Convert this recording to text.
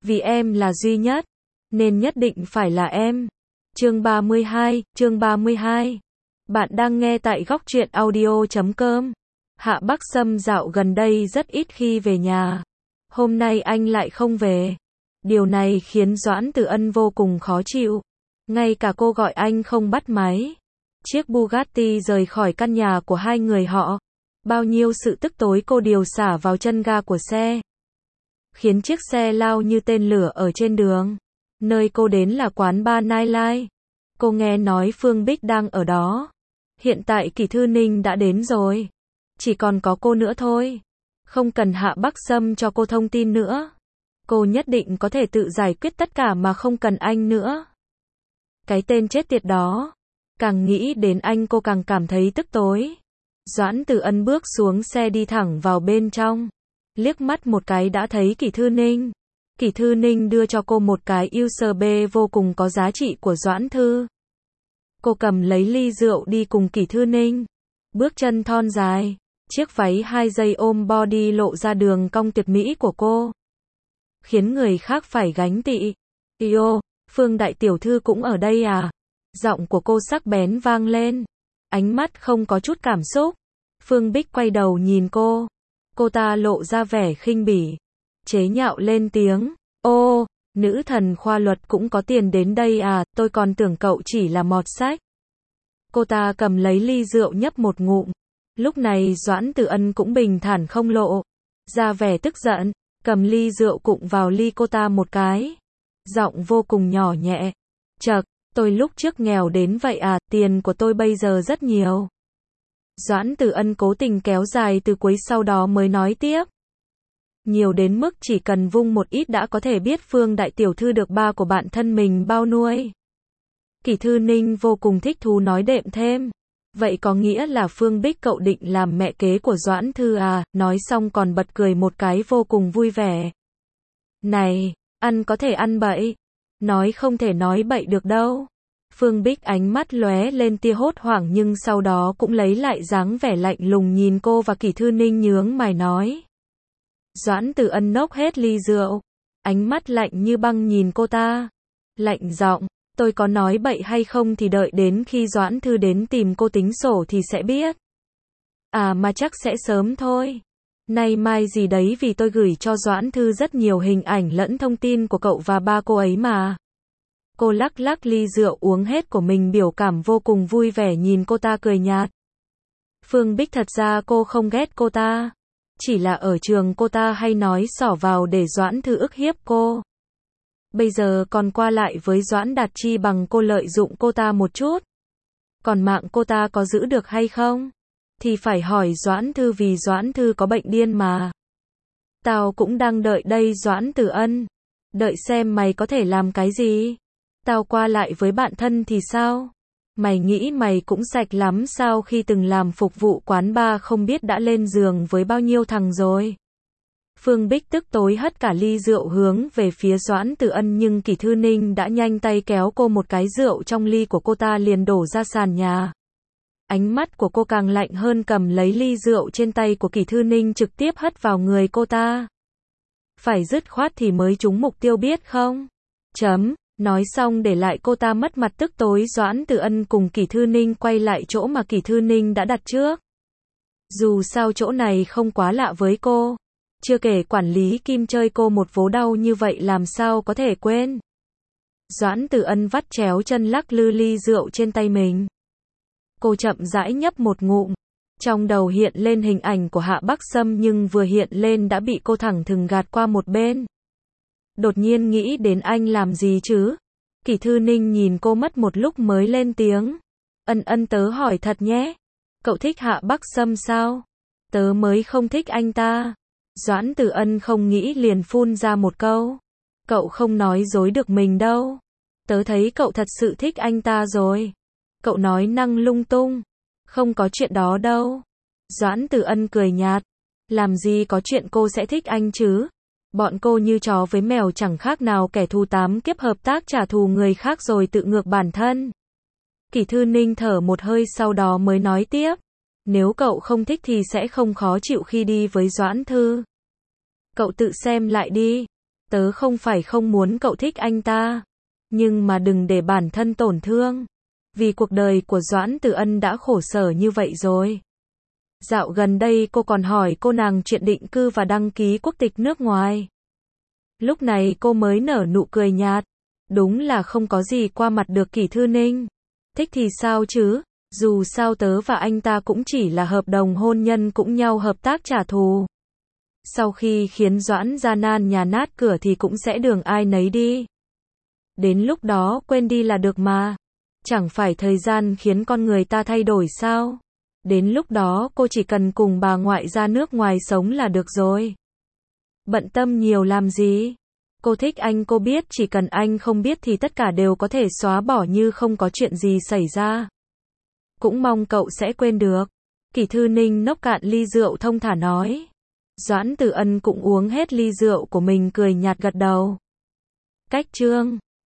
vì em là duy nhất, nên nhất định phải là em. Chương 32. Bạn đang nghe tại góc truyện audio.com. Hạ Bắc Sâm dạo gần đây rất ít khi về nhà. Hôm nay anh lại không về. Điều này khiến Doãn Tử Ân vô cùng khó chịu. Ngay cả cô gọi anh không bắt máy. Chiếc Bugatti rời khỏi căn nhà của hai người họ. Bao nhiêu sự tức tối cô điều xả vào chân ga của xe, khiến chiếc xe lao như tên lửa ở trên đường. Nơi cô đến là quán bar Nightlife. Cô nghe nói Phương Bích đang ở đó. Hiện tại Kỷ Thư Ninh đã đến rồi. Chỉ còn có cô nữa thôi. Không cần Hạ Bắc Sâm cho cô thông tin nữa. Cô nhất định có thể tự giải quyết tất cả mà không cần anh nữa. Cái tên chết tiệt đó. Càng nghĩ đến anh cô càng cảm thấy tức tối. Doãn Tử Ân bước xuống xe đi thẳng vào bên trong. Liếc mắt một cái đã thấy Kỷ Thư Ninh. Kỷ Thư Ninh đưa cho cô một cái USB vô cùng có giá trị của Doãn Thư. Cô cầm lấy ly rượu đi cùng Kỷ Thư Ninh. Bước chân thon dài, chiếc váy 2 giây ôm body lộ ra đường cong tuyệt mỹ của cô, khiến người khác phải gánh tị. Yêu, Phương đại tiểu thư cũng ở đây à? Giọng của cô sắc bén vang lên. Ánh mắt không có chút cảm xúc. Phương Bích quay đầu nhìn cô. Cô ta lộ ra vẻ khinh bỉ, chế nhạo lên tiếng. Ô, nữ thần khoa luật cũng có tiền đến đây à, tôi còn tưởng cậu chỉ là mọt sách. Cô ta cầm lấy ly rượu nhấp một ngụm. Lúc này Doãn Tử Ân cũng bình thản không lộ ra vẻ tức giận, cầm ly rượu cụng vào ly cô ta một cái. Giọng vô cùng nhỏ nhẹ. Chậc, tôi lúc trước nghèo đến vậy à, tiền của tôi bây giờ rất nhiều. Doãn Tử Ân cố tình kéo dài từ cuối sau đó mới nói tiếp. Nhiều đến mức chỉ cần vung một ít đã có thể biết Phương đại tiểu thư được ba của bạn thân mình bao nuôi. Kỷ Thư Ninh vô cùng thích thú nói đệm thêm. Vậy có nghĩa là Phương Bích cậu định làm mẹ kế của Doãn Thư à, nói xong còn bật cười một cái vô cùng vui vẻ. Này, ăn có thể ăn bậy. Nói không thể nói bậy được đâu. Phương Bích ánh mắt lóe lên tia hốt hoảng nhưng sau đó cũng lấy lại dáng vẻ lạnh lùng nhìn cô và Kỷ Thư Ninh nhướng mày nói. Doãn Tử Ân nốc hết ly rượu. Ánh mắt lạnh như băng nhìn cô ta. Lạnh giọng, tôi có nói bậy hay không thì đợi đến khi Doãn Thư đến tìm cô tính sổ thì sẽ biết. À mà chắc sẽ sớm thôi. Nay mai gì đấy vì tôi gửi cho Doãn Thư rất nhiều hình ảnh lẫn thông tin của cậu và ba cô ấy mà. Cô lắc lắc ly rượu uống hết của mình biểu cảm vô cùng vui vẻ nhìn cô ta cười nhạt. Phương Bích thật ra cô không ghét cô ta. Chỉ là ở trường cô ta hay nói xỏ vào để Doãn Thư ức hiếp cô. Bây giờ còn qua lại với Doãn Đạt chi bằng cô lợi dụng cô ta một chút. Còn mạng cô ta có giữ được hay không? Thì phải hỏi Doãn Thư vì Doãn Thư có bệnh điên mà. Tao cũng đang đợi đây Doãn Tử Ân. Đợi xem mày có thể làm cái gì. Tao qua lại với bạn thân thì sao? Mày nghĩ mày cũng sạch lắm sao khi từng làm phục vụ quán bar không biết đã lên giường với bao nhiêu thằng rồi. Phương Bích tức tối hất cả ly rượu hướng về phía Doãn Tử Ân nhưng Kỷ Thư Ninh đã nhanh tay kéo cô một cái rượu trong ly của cô ta liền đổ ra sàn nhà. Ánh mắt của cô càng lạnh hơn cầm lấy ly rượu trên tay của Kỷ Thư Ninh trực tiếp hất vào người cô ta. Phải dứt khoát thì mới trúng mục tiêu biết không? Chấm. Nói xong để lại cô ta mất mặt tức tối Doãn Tử Ân cùng Kỷ Thư Ninh quay lại chỗ mà Kỷ Thư Ninh đã đặt trước. Dù sao chỗ này không quá lạ với cô. Chưa kể quản lý Kim chơi cô một vố đau như vậy làm sao có thể quên. Doãn Tử Ân vắt chéo chân lắc lư ly rượu trên tay mình. Cô chậm rãi nhấp một ngụm. Trong đầu hiện lên hình ảnh của Hạ Bắc Sâm nhưng vừa hiện lên đã bị cô thẳng thừng gạt qua một bên. Đột nhiên nghĩ đến anh làm gì chứ? Kỷ Thư Ninh nhìn cô mất một lúc mới lên tiếng. Ân tớ hỏi thật nhé. Cậu thích Hạ Bắc Sâm sao? Tớ mới không thích anh ta. Doãn Tử Ân không nghĩ liền phun ra một câu. Cậu không nói dối được mình đâu. Tớ thấy cậu thật sự thích anh ta rồi. Cậu nói năng lung tung. Không có chuyện đó đâu. Doãn Tử Ân cười nhạt. Làm gì có chuyện cô sẽ thích anh chứ? Bọn cô như chó với mèo chẳng khác nào kẻ thù 8 kiếp hợp tác trả thù người khác rồi tự ngược bản thân. Kỷ Thư Ninh thở một hơi sau đó mới nói tiếp. Nếu cậu không thích thì sẽ không khó chịu khi đi với Doãn Thư. Cậu tự xem lại đi. Tớ không phải không muốn cậu thích anh ta, nhưng mà đừng để bản thân tổn thương. Vì cuộc đời của Doãn Tử Ân đã khổ sở như vậy rồi. Dạo gần đây cô còn hỏi cô nàng chuyện định cư và đăng ký quốc tịch nước ngoài. Lúc này cô mới nở nụ cười nhạt. Đúng là không có gì qua mặt được Kỷ Thư Ninh. Thích thì sao chứ, dù sao tớ và anh ta cũng chỉ là hợp đồng hôn nhân cũng nhau hợp tác trả thù. Sau khi khiến Doãn gia nan nhà nát cửa thì cũng sẽ đường ai nấy đi. Đến lúc đó quên đi là được mà. Chẳng phải thời gian khiến con người ta thay đổi sao? Đến lúc đó cô chỉ cần cùng bà ngoại ra nước ngoài sống là được rồi. Bận tâm nhiều làm gì? Cô thích anh, cô biết chỉ cần anh không biết thì tất cả đều có thể xóa bỏ như không có chuyện gì xảy ra. Cũng mong cậu sẽ quên được. Kỷ Thư Ninh nốc cạn ly rượu thông thả nói. Doãn Tử Ân cũng uống hết ly rượu của mình cười nhạt gật đầu. Cách chương